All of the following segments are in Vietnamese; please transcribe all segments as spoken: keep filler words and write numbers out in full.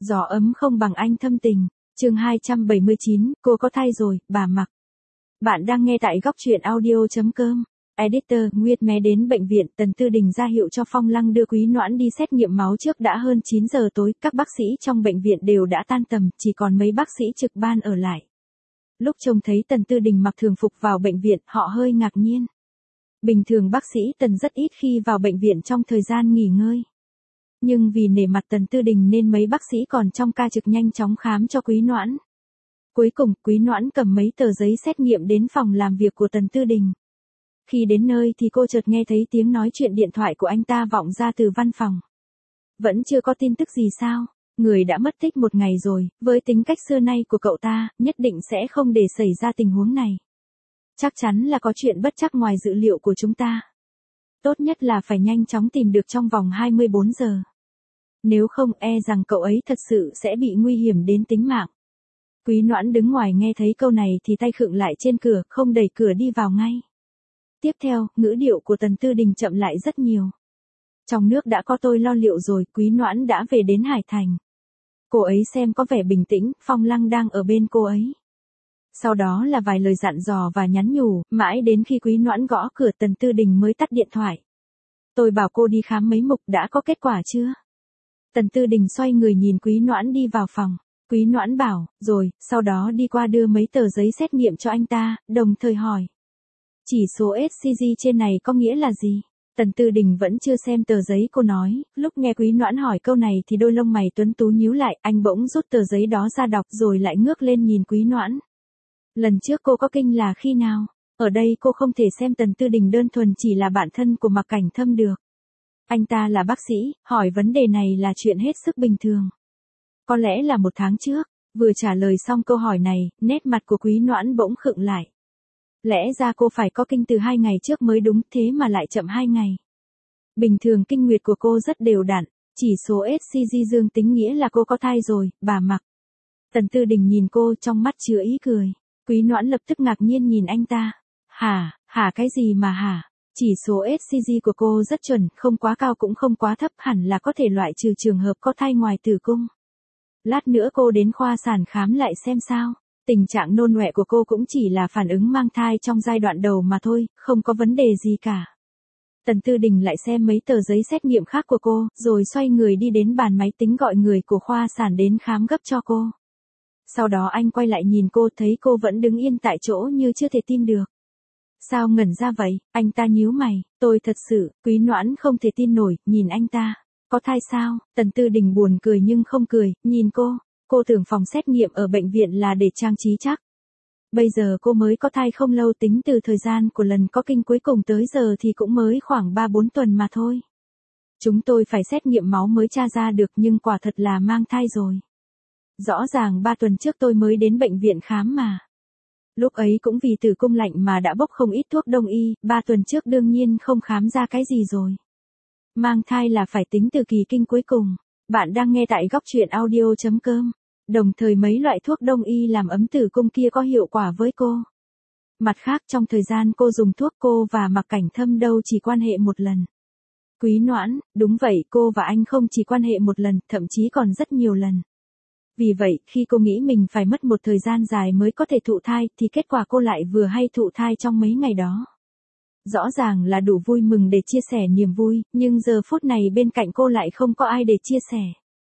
Gió ấm không bằng anh thâm tình. Chương hai trăm bảy mươi chín, cô có thai rồi, bà Mặc. Bạn đang nghe tại góc truyện audio chấm com. Editor, Nguyệt Mé đến bệnh viện, Tần Tư Đình ra hiệu cho Phong Lăng đưa Quý Noãn đi xét nghiệm máu trước đã hơn chín giờ tối, các bác sĩ trong bệnh viện đều đã tan tầm, chỉ còn mấy bác sĩ trực ban ở lại. Lúc trông thấy Tần Tư Đình mặc thường phục vào bệnh viện, họ hơi ngạc nhiên. Bình thường bác sĩ Tần rất ít khi vào bệnh viện trong thời gian nghỉ ngơi. Nhưng vì nể mặt Tần Tư Đình nên mấy bác sĩ còn trong ca trực nhanh chóng khám cho Quý Noãn. Cuối cùng, Quý Noãn cầm mấy tờ giấy xét nghiệm đến phòng làm việc của Tần Tư Đình. Khi đến nơi thì cô chợt nghe thấy tiếng nói chuyện điện thoại của anh ta vọng ra từ văn phòng. Vẫn chưa có tin tức gì sao? Người đã mất tích một ngày rồi, với tính cách xưa nay của cậu ta, nhất định sẽ không để xảy ra tình huống này. Chắc chắn là có chuyện bất trắc ngoài dự liệu của chúng ta. Tốt nhất là phải nhanh chóng tìm được trong vòng hai mươi bốn giờ. Nếu không e rằng cậu ấy thật sự sẽ bị nguy hiểm đến tính mạng. Quý Noãn đứng ngoài nghe thấy câu này thì tay khựng lại trên cửa, không đẩy cửa đi vào ngay. Tiếp theo, ngữ điệu của Tần Tư Đình chậm lại rất nhiều. Trong nước đã có tôi lo liệu rồi, Quý Noãn đã về đến Hải Thành. Cô ấy xem có vẻ bình tĩnh, Phong Lăng đang ở bên cô ấy. Sau đó là vài lời dặn dò và nhắn nhủ, mãi đến khi Quý Noãn gõ cửa Tần Tư Đình mới tắt điện thoại. Tôi bảo cô đi khám mấy mục, đã có kết quả chưa? Tần Tư Đình xoay người nhìn Quý Noãn đi vào phòng. Quý Noãn bảo, rồi, sau đó đi qua đưa mấy tờ giấy xét nghiệm cho anh ta, đồng thời hỏi. Chỉ số ét xê giê trên này có nghĩa là gì? Tần Tư Đình vẫn chưa xem tờ giấy cô nói, lúc nghe Quý Noãn hỏi câu này thì đôi lông mày tuấn tú nhíu lại, anh bỗng rút tờ giấy đó ra đọc rồi lại ngước lên nhìn Quý Noãn. Lần trước cô có kinh là khi nào? Ở đây cô không thể xem Tần Tư Đình đơn thuần chỉ là bạn thân của Mạc Cảnh Thâm được. Anh ta là bác sĩ, hỏi vấn đề này là chuyện hết sức bình thường. Có lẽ là một tháng trước, vừa trả lời xong câu hỏi này, nét mặt của Quý Noãn bỗng khựng lại. Lẽ ra cô phải có kinh từ hai ngày trước mới đúng, thế mà lại chậm hai ngày. Bình thường kinh nguyệt của cô rất đều đặn, chỉ số ét xê giê dương tính nghĩa là cô có thai rồi, bà Mặc. Tần Tư Đình nhìn cô trong mắt chứa ý cười. Quý Noãn lập tức ngạc nhiên nhìn anh ta. Hả, hả cái gì mà hả? Chỉ số ét xê giê của cô rất chuẩn, không quá cao cũng không quá thấp, hẳn là có thể loại trừ trường hợp có thai ngoài tử cung. Lát nữa cô đến khoa sản khám lại xem sao. Tình trạng nôn ọe của cô cũng chỉ là phản ứng mang thai trong giai đoạn đầu mà thôi, không có vấn đề gì cả. Tần Tư Đình lại xem mấy tờ giấy xét nghiệm khác của cô, rồi xoay người đi đến bàn máy tính gọi người của khoa sản đến khám gấp cho cô. Sau đó anh quay lại nhìn cô, thấy cô vẫn đứng yên tại chỗ như chưa thể tin được. Sao ngẩn ra vậy? Anh ta nhíu mày. Tôi thật sự, Quý Noãn không thể tin nổi, nhìn anh ta. Có thai sao? Tần Tư Đình buồn cười nhưng không cười, nhìn cô. Cô tưởng phòng xét nghiệm ở bệnh viện là để trang trí chắc. Bây giờ cô mới có thai không lâu, tính từ thời gian của lần có kinh cuối cùng tới giờ thì cũng mới khoảng ba bốn tuần mà thôi. Chúng tôi phải xét nghiệm máu mới tra ra được, nhưng quả thật là mang thai rồi. Rõ ràng ba tuần trước tôi mới đến bệnh viện khám mà. Lúc ấy cũng vì tử cung lạnh mà đã bốc không ít thuốc đông y, ba tuần trước đương nhiên không khám ra cái gì rồi. Mang thai là phải tính từ kỳ kinh cuối cùng. Bạn đang nghe tại góc truyện audio chấm com. Đồng thời mấy loại thuốc đông y làm ấm tử cung kia có hiệu quả với cô. Mặt khác trong thời gian cô dùng thuốc, cô và Mạc Cảnh Thâm đâu chỉ quan hệ một lần. Quý Noãn, đúng vậy, cô và anh không chỉ quan hệ một lần, thậm chí còn rất nhiều lần. Vì vậy, khi cô nghĩ mình phải mất một thời gian dài mới có thể thụ thai, thì kết quả cô lại vừa hay thụ thai trong mấy ngày đó. Rõ ràng là đủ vui mừng để chia sẻ niềm vui, nhưng giờ phút này bên cạnh cô lại không có ai để chia sẻ.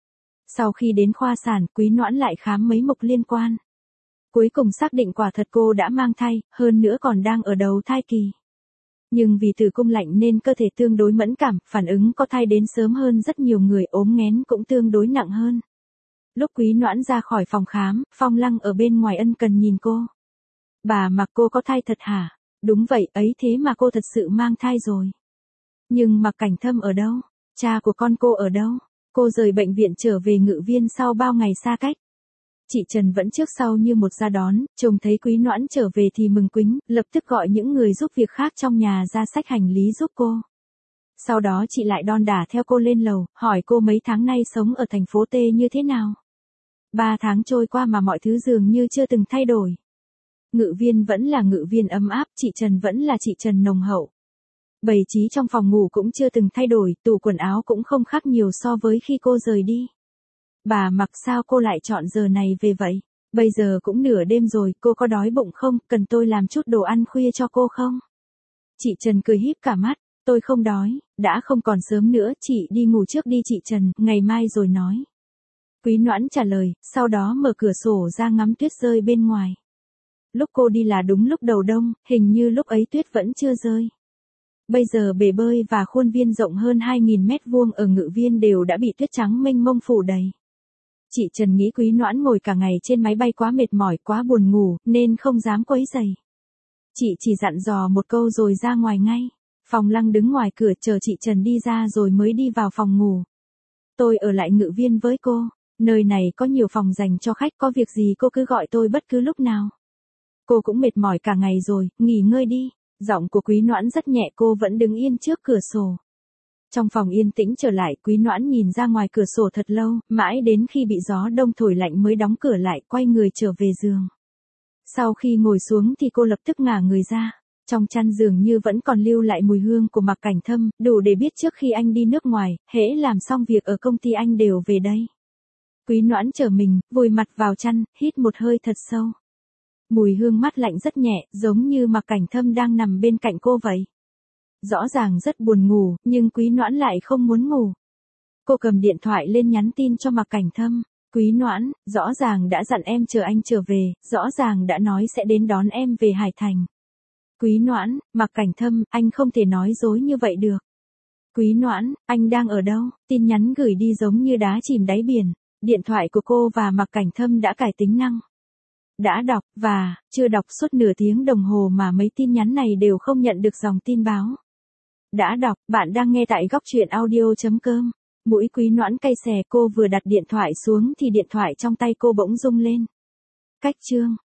Sau khi đến khoa sản, Quý Noãn lại khám mấy mục liên quan. Cuối cùng xác định quả thật cô đã mang thai, hơn nữa còn đang ở đầu thai kỳ. Nhưng vì tử cung lạnh nên cơ thể tương đối mẫn cảm, phản ứng có thai đến sớm hơn rất nhiều người, ốm nghén cũng tương đối nặng hơn. Lúc Quý Noãn ra khỏi phòng khám, Phong Lăng ở bên ngoài ân cần nhìn cô. Bà Mặc, cô có thai thật hả? Đúng vậy, ấy thế mà cô thật sự mang thai rồi. Nhưng Mạc Cảnh Thâm ở đâu? Cha của con cô ở đâu? Cô rời bệnh viện trở về Ngự Viên sau bao ngày xa cách. Chị Trần vẫn trước sau như một ra đón, chồng thấy Quý Noãn trở về thì mừng quính, lập tức gọi những người giúp việc khác trong nhà ra xách hành lý giúp cô. Sau đó chị lại đon đả theo cô lên lầu, hỏi cô mấy tháng nay sống ở thành phố T như thế nào. Ba tháng trôi qua mà mọi thứ dường như chưa từng thay đổi. Ngự Viên vẫn là Ngự Viên ấm áp, chị Trần vẫn là chị Trần nồng hậu. Bày trí trong phòng ngủ cũng chưa từng thay đổi, tủ quần áo cũng không khác nhiều so với khi cô rời đi. bà Mặc sao cô lại chọn giờ này về vậy? Bây giờ cũng nửa đêm rồi, cô có đói bụng không, cần tôi làm chút đồ ăn khuya cho cô không? Chị Trần cười híp cả mắt, tôi không đói, đã không còn sớm nữa, chị đi ngủ trước đi chị Trần, ngày mai rồi nói. Quý Noãn trả lời, sau đó mở cửa sổ ra ngắm tuyết rơi bên ngoài. Lúc cô đi là đúng lúc đầu đông, hình như lúc ấy tuyết vẫn chưa rơi. Bây giờ bể bơi và khuôn viên rộng hơn hai nghìn mét vuông ở Ngự Viên đều đã bị tuyết trắng mênh mông phủ đầy. Chị Trần nghĩ Quý Noãn ngồi cả ngày trên máy bay quá mệt mỏi quá buồn ngủ, nên không dám quấy rầy. Chị chỉ dặn dò một câu rồi ra ngoài ngay. Phòng Lăng đứng ngoài cửa chờ chị Trần đi ra rồi mới đi vào phòng ngủ. Tôi ở lại Ngự Viên với cô, nơi này có nhiều phòng dành cho khách, có việc gì cô cứ gọi tôi bất cứ lúc nào. Cô cũng mệt mỏi cả ngày rồi, nghỉ ngơi đi. Giọng của Quý Noãn rất nhẹ, cô vẫn đứng yên trước cửa sổ. Trong phòng yên tĩnh trở lại, Quý Noãn nhìn ra ngoài cửa sổ thật lâu, mãi đến khi bị gió đông thổi lạnh mới đóng cửa lại, quay người trở về giường. Sau khi ngồi xuống thì cô lập tức ngả người ra. Trong chăn giường như vẫn còn lưu lại mùi hương của Mạc Cảnh Thâm, đủ để biết trước khi anh đi nước ngoài, hễ làm xong việc ở công ty anh đều về đây. Quý Noãn trở mình, vùi mặt vào chăn, hít một hơi thật sâu. Mùi hương mát lạnh rất nhẹ, giống như Mạc Cảnh Thâm đang nằm bên cạnh cô vậy. Rõ ràng rất buồn ngủ, nhưng Quý Noãn lại không muốn ngủ. Cô cầm điện thoại lên nhắn tin cho Mạc Cảnh Thâm. Quý Noãn, rõ ràng đã dặn em chờ anh trở về, rõ ràng đã nói sẽ đến đón em về Hải Thành. Quý Noãn, Mạc Cảnh Thâm, anh không thể nói dối như vậy được. Quý Noãn, anh đang ở đâu? Tin nhắn gửi đi giống như đá chìm đáy biển. Điện thoại của cô và Mạc Cảnh Thâm đã cải tính năng. Đã đọc, và, chưa đọc suốt nửa tiếng đồng hồ mà mấy tin nhắn này đều không nhận được dòng tin báo. Đã đọc, bạn đang nghe tại góc truyện audio chấm com. Mũi Quý Noãn cay xè, cô vừa đặt điện thoại xuống thì điện thoại trong tay cô bỗng rung lên. Cách chương.